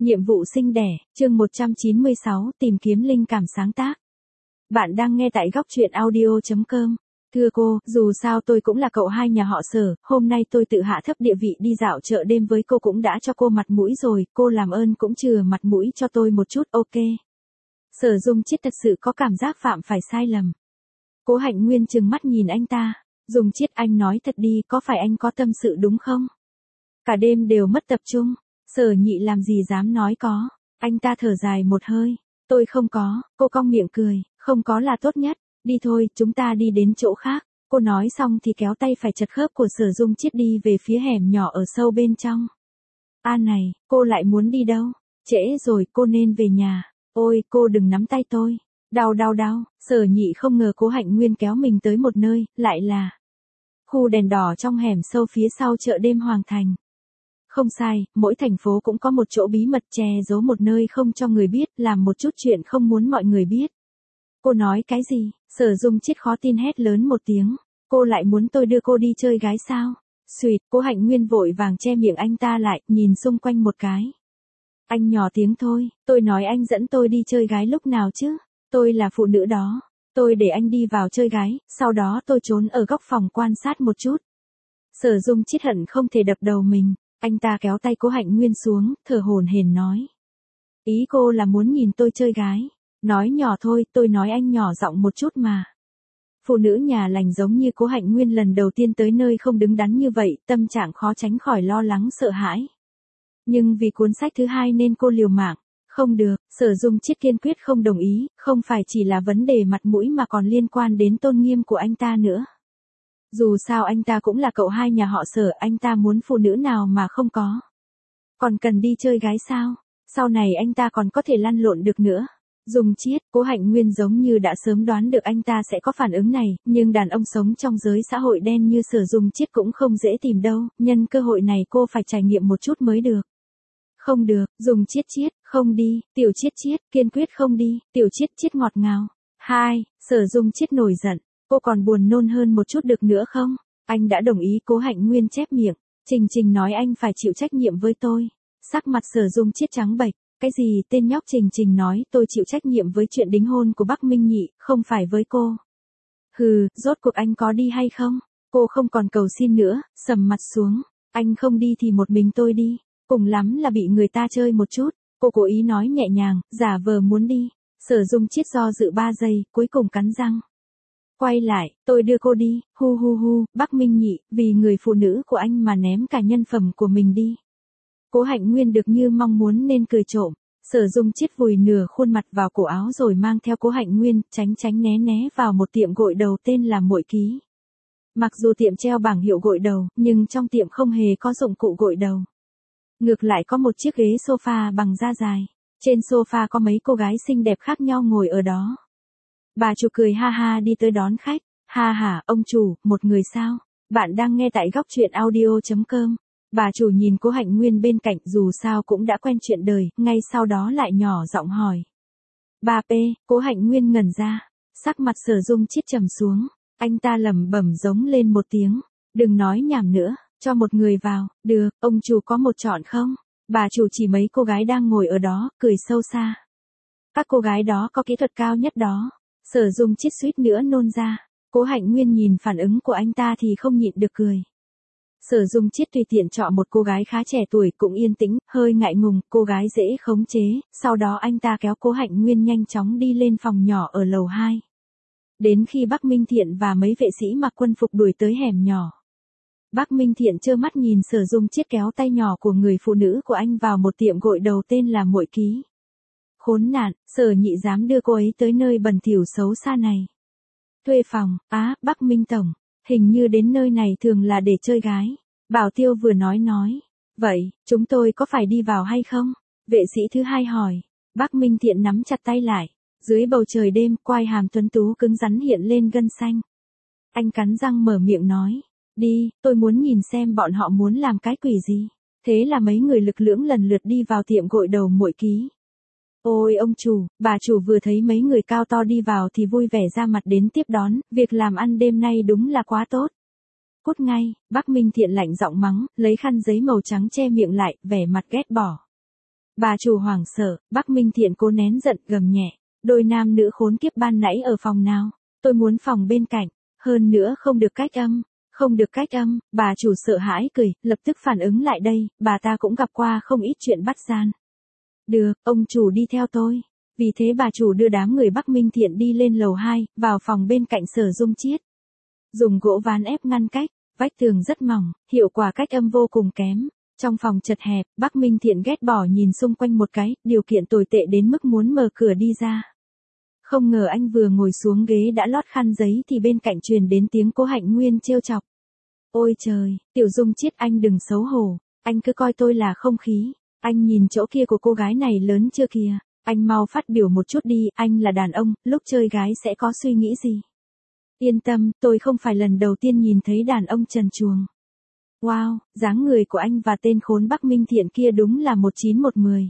Nhiệm vụ sinh đẻ, chương 196, tìm kiếm linh cảm sáng tác. Bạn đang nghe tại góc truyện audio.com. Thưa cô, dù sao tôi cũng là cậu hai nhà họ Sở, hôm nay tôi tự hạ thấp địa vị đi dạo chợ đêm với cô cũng đã cho cô mặt mũi rồi, cô làm ơn cũng chừa mặt mũi cho tôi một chút, ok. Sở Dung Chiết thật sự có cảm giác phạm phải sai lầm. Cố Hạnh Nguyên trừng mắt nhìn anh ta, Dung Chiết anh nói thật đi, có phải anh có tâm sự đúng không? Cả đêm đều mất tập trung. Sở Nhị làm gì dám nói có, anh ta thở dài một hơi, tôi không có, cô cong miệng cười, không có là tốt nhất, đi thôi, chúng ta đi đến chỗ khác, cô nói xong thì kéo tay phải chật khớp của Sở Dung Chiết đi về phía hẻm nhỏ ở sâu bên trong. Này, cô lại muốn đi đâu? Trễ rồi, cô nên về nhà, ôi, cô đừng nắm tay tôi, đau, Sở Nhị không ngờ Cố Hạnh Nguyên kéo mình tới một nơi, lại là khu đèn đỏ trong hẻm sâu phía sau chợ đêm Hoàng Thành. Không sai, mỗi thành phố cũng có một chỗ bí mật che giấu một nơi không cho người biết, làm một chút chuyện không muốn mọi người biết. Cô nói cái gì? Sở Dung Chiết khó tin hét lớn một tiếng. Cô lại muốn tôi đưa cô đi chơi gái sao? Xuyệt, Cố Hạnh Nguyên vội vàng che miệng anh ta lại, nhìn xung quanh một cái. Anh nhỏ tiếng thôi, tôi nói anh dẫn tôi đi chơi gái lúc nào chứ? Tôi là phụ nữ đó. Tôi để anh đi vào chơi gái, sau đó tôi trốn ở góc phòng quan sát một chút. Sở Dung Chiết hận không thể đập đầu mình. Anh ta kéo tay Cố Hạnh Nguyên xuống, thở hổn hển nói. Ý cô là muốn nhìn tôi chơi gái. Nói nhỏ thôi, tôi nói anh nhỏ giọng một chút mà. Phụ nữ nhà lành giống như Cố Hạnh Nguyên lần đầu tiên tới nơi không đứng đắn như vậy, tâm trạng khó tránh khỏi lo lắng sợ hãi. Nhưng vì cuốn sách thứ hai nên cô liều mạng. Không được, Sở Dung Chiết kiên quyết không đồng ý, không phải chỉ là vấn đề mặt mũi mà còn liên quan đến tôn nghiêm của anh ta nữa. Dù sao anh ta cũng là cậu hai nhà họ Sở, anh ta muốn phụ nữ nào mà không có. Còn cần đi chơi gái sao? Sau này anh ta còn có thể lăn lộn được nữa. Dung Chiết, Cố Hạnh Nguyên giống như đã sớm đoán được anh ta sẽ có phản ứng này, nhưng đàn ông sống trong giới xã hội đen như Sở Dung Chiết cũng không dễ tìm đâu, nhân cơ hội này cô phải trải nghiệm một chút mới được. Không được, Dung Chiết Chiết, không đi, Tiểu Chiết Chiết, kiên quyết không đi, Tiểu Chiết Chiết ngọt ngào. Hai, Sở Dung Chiết nổi giận. Cô còn buồn nôn hơn một chút được nữa không? Anh đã đồng ý. Cố Hạnh Nguyên chép miệng. Trình nói anh phải chịu trách nhiệm với tôi. Sắc mặt Sở Dung Chiết trắng bệch. Cái gì? Tên nhóc Trình nói tôi chịu trách nhiệm với chuyện đính hôn của Bắc Minh Nhị, không phải với cô. Hừ, rốt cuộc anh có đi hay không? Cô không còn cầu xin nữa, sầm mặt xuống. Anh không đi thì một mình tôi đi. Cùng lắm là bị người ta chơi một chút. Cô cố ý nói nhẹ nhàng, giả vờ muốn đi. Sở Dung Chiết do dự 3 giây, cuối cùng cắn răng. Quay lại, tôi đưa cô đi, hu, Bắc Minh Nhị, vì người phụ nữ của anh mà ném cả nhân phẩm của mình đi. Cố Hạnh Nguyên được như mong muốn nên cười trộm. Sở Dung Chiết vùi nửa khuôn mặt vào cổ áo rồi mang theo Cố Hạnh Nguyên, tránh né vào một tiệm gội đầu tên là Muội Ký. Mặc dù tiệm treo bảng hiệu gội đầu, nhưng trong tiệm không hề có dụng cụ gội đầu. Ngược lại có một chiếc ghế sofa bằng da dài. Trên sofa có mấy cô gái xinh đẹp khác nhau ngồi ở đó. Bà chủ cười ha ha đi tới đón khách. Ha ha, ông chủ, một người sao? Bạn đang nghe tại góc truyện audio.com. Bà chủ nhìn Cố Hạnh Nguyên bên cạnh, dù sao cũng đã quen chuyện đời, ngay sau đó lại nhỏ giọng hỏi. Bà P, Cố Hạnh Nguyên ngẩn ra. Sắc mặt Sở Dung Chiết trầm xuống. Anh ta lẩm bẩm giống lên một tiếng. Đừng nói nhảm nữa, cho một người vào. Được, ông chủ có một chọn không? Bà chủ chỉ mấy cô gái đang ngồi ở đó, cười sâu xa. Các cô gái đó có kỹ thuật cao nhất đó. Sở Dung Chiết suýt nữa nôn ra. Cố Hạnh Nguyên nhìn phản ứng của anh ta thì không nhịn được cười. Sở Dung Chiết tùy tiện chọn một cô gái khá trẻ tuổi cũng yên tĩnh, hơi ngại ngùng, cô gái dễ khống chế, sau đó anh ta kéo Cố Hạnh Nguyên nhanh chóng đi lên phòng nhỏ ở lầu 2. Đến khi Bắc Minh Thiện và mấy vệ sĩ mặc quân phục đuổi tới hẻm nhỏ. Bắc Minh Thiện trơ mắt nhìn Sở Dung Chiết kéo tay nhỏ của người phụ nữ của anh vào một tiệm gội đầu tên là Muội Ký. Khốn nạn, Sở Nhị dám đưa cô ấy tới nơi bẩn thỉu xấu xa này. Thuê phòng, Bắc Minh Tổng, hình như đến nơi này thường là để chơi gái. Bảo tiêu vừa nói. Vậy, chúng tôi có phải đi vào hay không? Vệ sĩ thứ hai hỏi. Bắc Minh Thiện nắm chặt tay lại. Dưới bầu trời đêm, quai hàm tuấn tú cứng rắn hiện lên gân xanh. Anh cắn răng mở miệng nói. Đi, tôi muốn nhìn xem bọn họ muốn làm cái quỷ gì. Thế là mấy người lực lưỡng lần lượt đi vào tiệm gội đầu Muội Ký. Ôi ông chủ, bà chủ vừa thấy mấy người cao to đi vào thì vui vẻ ra mặt đến tiếp đón, việc làm ăn đêm nay đúng là quá tốt. Cút ngay, Bắc Minh Thiện lạnh giọng mắng, lấy khăn giấy màu trắng che miệng lại, vẻ mặt ghét bỏ. Bà chủ hoảng sợ, Bắc Minh Thiện cố nén giận gầm nhẹ. Đôi nam nữ khốn kiếp ban nãy ở phòng nào? Tôi muốn phòng bên cạnh. Hơn nữa không được cách âm. Không được cách âm, bà chủ sợ hãi cười, lập tức phản ứng lại đây, bà ta cũng gặp qua không ít chuyện bắt gian. Được, ông chủ đi theo tôi. Vì thế bà chủ đưa đám người Bắc Minh Thiện đi lên lầu 2, vào phòng bên cạnh Sở Dung Chiết. Dùng gỗ ván ép ngăn cách, vách tường rất mỏng, hiệu quả cách âm vô cùng kém. Trong phòng chật hẹp, Bắc Minh Thiện ghét bỏ nhìn xung quanh một cái, điều kiện tồi tệ đến mức muốn mở cửa đi ra. Không ngờ anh vừa ngồi xuống ghế đã lót khăn giấy thì bên cạnh truyền đến tiếng Cố Hạnh Nguyên trêu chọc. Ôi trời, Tiểu Dung Chiết anh đừng xấu hổ, anh cứ coi tôi là không khí. Anh nhìn chỗ kia của cô gái này lớn chưa kìa, anh mau phát biểu một chút đi, anh là đàn ông, lúc chơi gái sẽ có suy nghĩ gì? Yên tâm, tôi không phải lần đầu tiên nhìn thấy đàn ông trần truồng. Wow, dáng người của anh và tên khốn Bắc Minh Thiện kia đúng là 1910.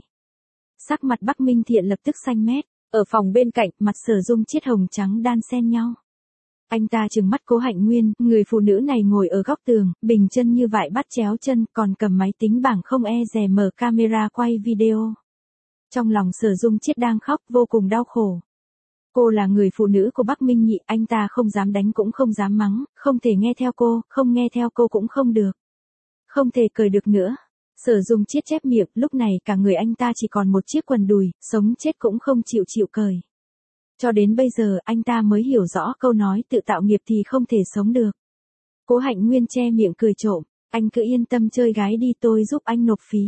Sắc mặt Bắc Minh Thiện lập tức xanh mét, ở phòng bên cạnh, mặt Sở Dung Chiết hồng trắng đan xen nhau. Anh ta trừng mắt Cố Hạnh Nguyên, người phụ nữ này ngồi ở góc tường, bình chân như vại bắt chéo chân, còn cầm máy tính bảng không e dè mở camera quay video. Trong lòng Sở Dung Chiết đang khóc vô cùng đau khổ. Cô là người phụ nữ của Bắc Minh Nhị, anh ta không dám đánh cũng không dám mắng, không thể nghe theo cô, không nghe theo cô cũng không được. Không thể cười được nữa. Sở Dung Chiết chép miệng, lúc này cả người anh ta chỉ còn một chiếc quần đùi, sống chết cũng không chịu cởi. Cho đến bây giờ anh ta mới hiểu rõ câu nói tự tạo nghiệp thì không thể sống được. Cố Hạnh Nguyên che miệng cười trộm, anh cứ yên tâm chơi gái đi, tôi giúp anh nộp phí.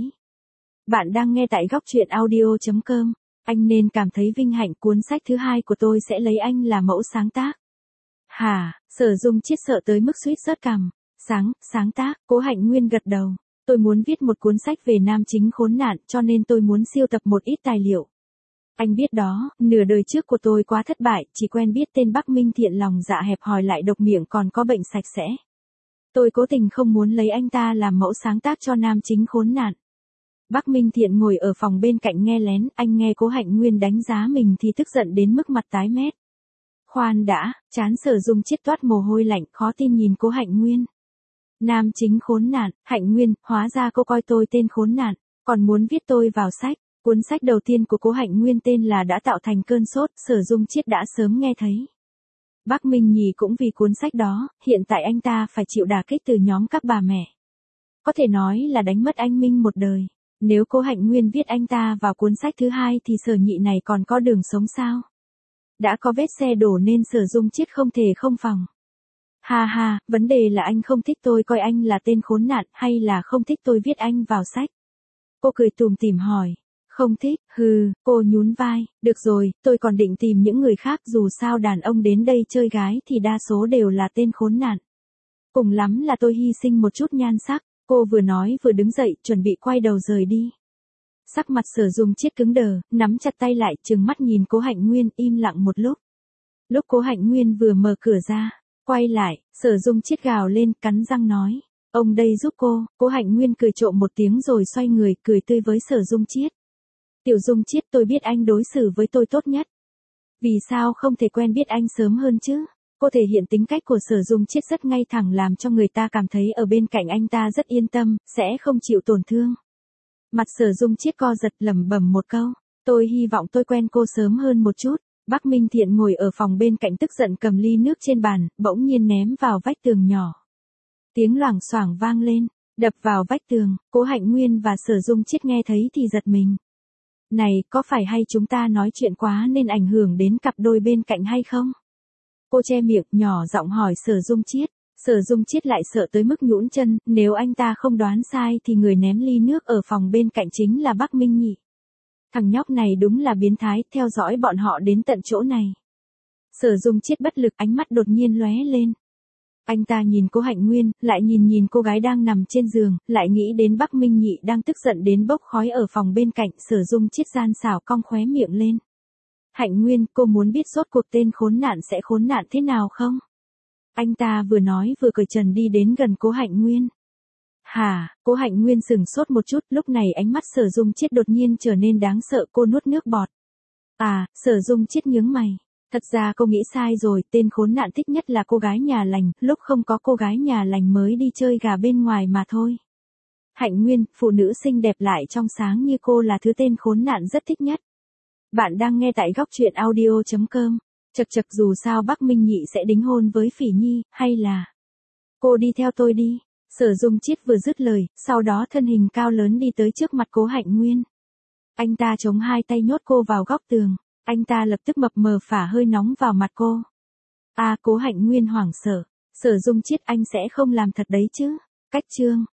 Bạn đang nghe tại góc truyện audio.com, anh nên cảm thấy vinh hạnh, cuốn sách thứ 2 của tôi sẽ lấy anh là mẫu sáng tác. Hả, Sở Dung Chiết sợ tới mức suýt rớt cằm. Sáng tác, Cố Hạnh Nguyên gật đầu. Tôi muốn viết một cuốn sách về nam chính khốn nạn, cho nên tôi muốn siêu tập một ít tài liệu. Anh biết đó, nửa đời trước của tôi quá thất bại, chỉ quen biết tên Bắc Minh Thiện lòng dạ hẹp hòi lại độc miệng còn có bệnh sạch sẽ. Tôi cố tình không muốn lấy anh ta làm mẫu sáng tác cho nam chính khốn nạn. Bắc Minh Thiện ngồi ở phòng bên cạnh nghe lén, anh nghe Cố Hạnh Nguyên đánh giá mình thì tức giận đến mức mặt tái mét. Khoan đã, trán Sở Dung Chiết toát mồ hôi lạnh, khó tin nhìn Cố Hạnh Nguyên. Nam chính khốn nạn, Hạnh Nguyên, hóa ra cô coi tôi tên khốn nạn, còn muốn viết tôi vào sách. Cuốn sách đầu tiên của Cố Hạnh Nguyên tên là Đã tạo thành cơn sốt, Sở Dung Chiết đã sớm nghe thấy. Bắc Minh Nhì cũng vì cuốn sách đó, hiện tại anh ta phải chịu đả kích từ nhóm các bà mẹ. Có thể nói là đánh mất anh Minh một đời. Nếu Cố Hạnh Nguyên viết anh ta vào cuốn sách thứ 2 thì Sở Nhị này còn có đường sống sao? Đã có vết xe đổ nên Sở Dung Chiết không thể không phòng. Ha, vấn đề là anh không thích tôi coi anh là tên khốn nạn hay là không thích tôi viết anh vào sách? Cô cười tủm tỉm hỏi. Không thích, cô nhún vai, được rồi, tôi còn định tìm những người khác, dù sao đàn ông đến đây chơi gái thì đa số đều là tên khốn nạn. Cùng lắm là tôi hy sinh một chút nhan sắc, cô vừa nói vừa đứng dậy, chuẩn bị quay đầu rời đi. Sắc mặt Sở Dung Chiết cứng đờ, nắm chặt tay lại, trừng mắt nhìn Cố Hạnh Nguyên, im lặng một lúc. Lúc Cố Hạnh Nguyên vừa mở cửa ra, quay lại, Sở Dung Chiết gào lên, cắn răng nói. Ông đây giúp cô. Cố Hạnh Nguyên cười trộm một tiếng rồi xoay người, cười tươi với Sở Dung Chiết. Tiểu Dung Chiết, tôi biết anh đối xử với tôi tốt nhất. Vì sao không thể quen biết anh sớm hơn chứ? Cô thể hiện tính cách của Sở Dung Chiết rất ngay thẳng, làm cho người ta cảm thấy ở bên cạnh anh ta rất yên tâm, sẽ không chịu tổn thương. Mặt Sở Dung Chiết co giật, lẩm bẩm một câu. Tôi hy vọng tôi quen cô sớm hơn một chút. Bắc Minh Thiện ngồi ở phòng bên cạnh tức giận cầm ly nước trên bàn, bỗng nhiên ném vào vách tường nhỏ. Tiếng loảng xoảng vang lên, đập vào vách tường. Cố Hạnh Nguyên và Sở Dung Chiết nghe thấy thì giật mình. Này, có phải hay chúng ta nói chuyện quá nên ảnh hưởng đến cặp đôi bên cạnh hay không? Cô che miệng, nhỏ giọng hỏi Sở Dung Chiết. Sở Dung Chiết lại sợ tới mức nhũn chân, nếu anh ta không đoán sai thì người ném ly nước ở phòng bên cạnh chính là Bắc Minh Nhị. Thằng nhóc này đúng là biến thái, theo dõi bọn họ đến tận chỗ này. Sở Dung Chiết bất lực, ánh mắt đột nhiên lóe lên. Anh ta nhìn Cố Hạnh Nguyên, lại nhìn cô gái đang nằm trên giường, lại nghĩ đến Bắc Minh Nhị đang tức giận đến bốc khói ở phòng bên cạnh. Sở Dung Chiết gian xảo cong khóe miệng lên. Hạnh Nguyên, cô muốn biết rốt cuộc tên khốn nạn sẽ khốn nạn thế nào không? Anh ta vừa nói vừa cởi trần đi đến gần Cố Hạnh Nguyên. Hả, Cố Hạnh Nguyên sửng sốt một chút, lúc này ánh mắt Sở Dung Chiết đột nhiên trở nên đáng sợ, cô nuốt nước bọt. À, Sở Dung Chiết nhướng mày. Thật ra cô nghĩ sai rồi, tên khốn nạn thích nhất là cô gái nhà lành, lúc không có cô gái nhà lành mới đi chơi gà bên ngoài mà thôi. Hạnh Nguyên, phụ nữ xinh đẹp lại trong sáng như cô là thứ tên khốn nạn rất thích nhất. Bạn đang nghe tại góc truyện audio.com. Chật chật, dù sao Bắc Minh Nhị sẽ đính hôn với Phỉ Nhi, hay là cô đi theo tôi đi. Sở Dung Chiết vừa dứt lời, sau đó thân hình cao lớn đi tới trước mặt Cố Hạnh Nguyên. Anh ta chống hai tay nhốt cô vào góc tường. Anh ta lập tức mập mờ phả hơi nóng vào mặt cô. Cố Hạnh Nguyên hoảng sợ. Sở Dung Chiết, anh sẽ không làm thật đấy chứ. Cách chương.